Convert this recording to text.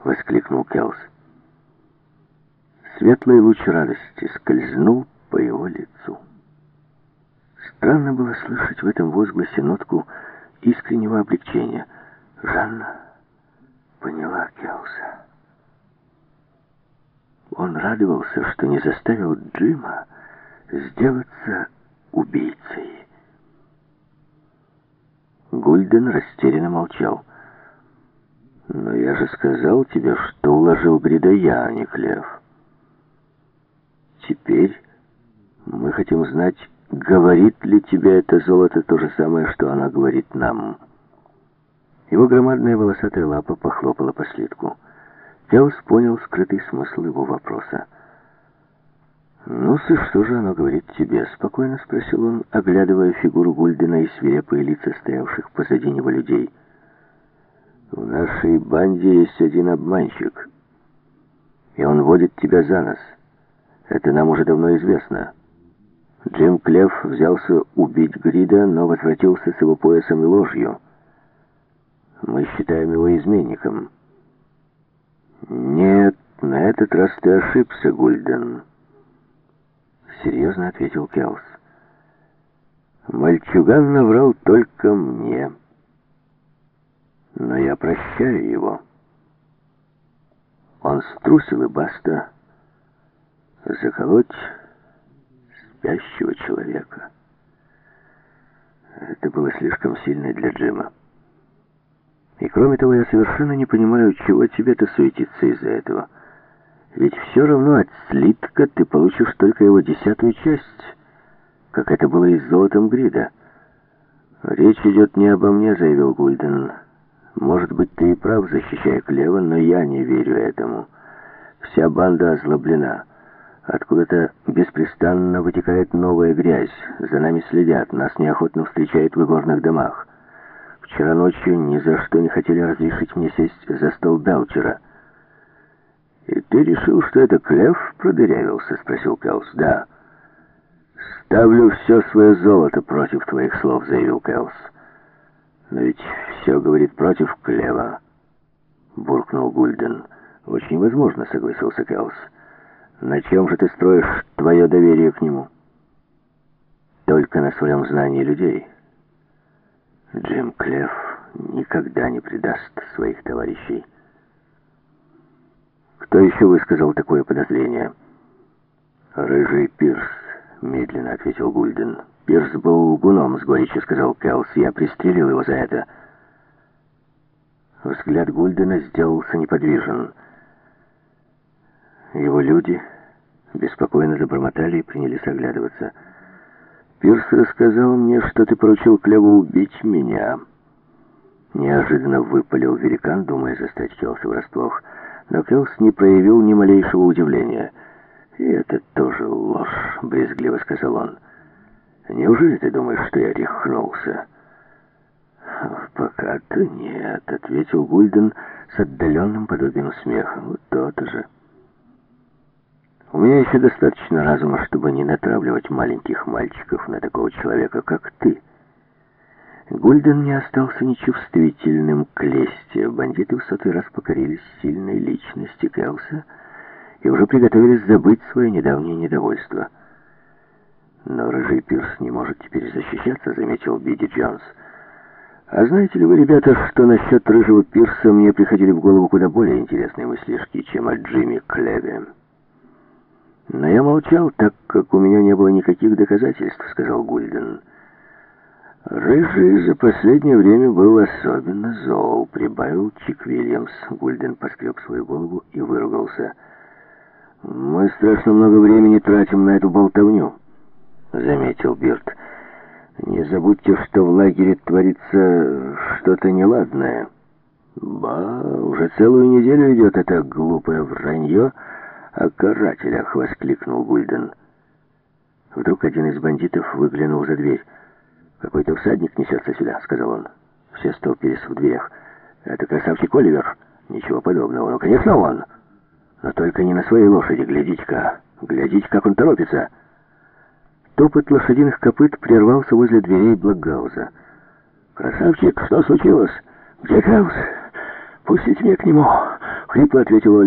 — воскликнул Келс. Светлый луч радости скользнул по его лицу. Странно было слышать в этом возгласе нотку искреннего облегчения. Жанна поняла Келса. Он радовался, что не заставил Джима сделаться убийцей. Гульден растерянно молчал. «Но я же сказал тебе, что уложил Грида я, а не Клев. Теперь мы хотим знать, говорит ли тебе это золото то же самое, что она говорит нам». Его громадная волосатая лапа похлопала по слитку. Келс понял скрытый смысл его вопроса. «Ну, и что же оно говорит тебе?» — спокойно спросил он, оглядывая фигуру Гульдена и свирепые лица стоявших позади него людей. «В нашей банде есть один обманщик, и он водит тебя за нос. Это нам уже давно известно. Джим Клев взялся убить Грида, но возвратился с его поясом и ложью. Мы считаем его изменником». «Нет, на этот раз ты ошибся, Гульден», — серьезно ответил Келс. «Мальчуган наврал только мне, но я прощаю его. Он струсил, и баста. Заколоть спящего человека — это было слишком сильно для Джима. И кроме того, я совершенно не понимаю, чего тебе-то суетиться из-за этого. Ведь все равно от слитка ты получишь только его 10-ю часть, как это было и с золотом Грида». «Речь идет не обо мне», — заявил Гульден. «Может быть, ты и прав, защищая Клева, но я не верю этому. Вся банда озлоблена. Откуда-то беспрестанно вытекает новая грязь. За нами следят, нас неохотно встречают в игорных домах. Вчера ночью ни за что не хотели разрешить мне сесть за стол Белчера». «И ты решил, что это Клев продырявился?» — спросил Келс. «Да». «Ставлю все свое золото против твоих слов», — заявил Келс. «Но ведь все говорит против Клева», — буркнул Гульден. «Очень возможно», — согласился Келс. «На чем же ты строишь твое доверие к нему?» «Только на своем знании людей. Джим Клев никогда не предаст своих товарищей». «Кто еще высказал такое подозрение?» «Рыжий Пирс», — медленно ответил Гульден. «Пирс был лгуном», — с горечью сказал Келс. «Я пристрелил его за это». Взгляд Гульдена сделался неподвижен. Его люди беспокойно забормотали и принялись оглядываться. «Пирс рассказал мне, что ты поручил Клеву убить меня». Неожиданно выпалил великан, думая застать Келса врасплох. Но Келс не проявил ни малейшего удивления. «И это тоже ложь», — брезгливо сказал он. «Неужели ты думаешь, что я рехнулся?» «Пока-то нет», — ответил Гульден с отдаленным подобием смеха. «Вот то-то же. У меня еще достаточно разума, чтобы не натравливать маленьких мальчиков на такого человека, как ты». Гульден не остался нечувствительным к лести. Бандиты в 100-й раз покорились сильной личности Келса и уже приготовились забыть свое недавнее недовольство. «Но Рыжий Пирс не может теперь защищаться», — заметил Бидди Джонс. «А знаете ли вы, ребята, что насчет Рыжего Пирса мне приходили в голову куда более интересные мыслишки, чем о Джимми Клеве?» «Но я молчал, так как у меня не было никаких доказательств», — сказал Гульден. «Рыжий за последнее время был особенно зол», — прибавил Чик Вильямс. Гульден поскреб свою голову и выругался. «Мы страшно много времени тратим на эту болтовню», — заметил Бирд. «Не забудьте, что в лагере творится что-то неладное». «Ба, уже целую неделю идет это глупое вранье о карателях», — воскликнул Гульден. Вдруг один из бандитов выглянул за дверь. «Какой-то всадник несется сюда», — сказал он. Все столпились в дверях. «Это красавчик Оливер?» «Ничего подобного. Ну, конечно, он. Но только не на своей лошади. Глядите-ка. Глядите, как он торопится». Топот лошадиных копыт прервался возле дверей Блокгауза. «Красавчик, что случилось? Где Клаус? Пустите меня к нему. Хрипло ответил Ольга.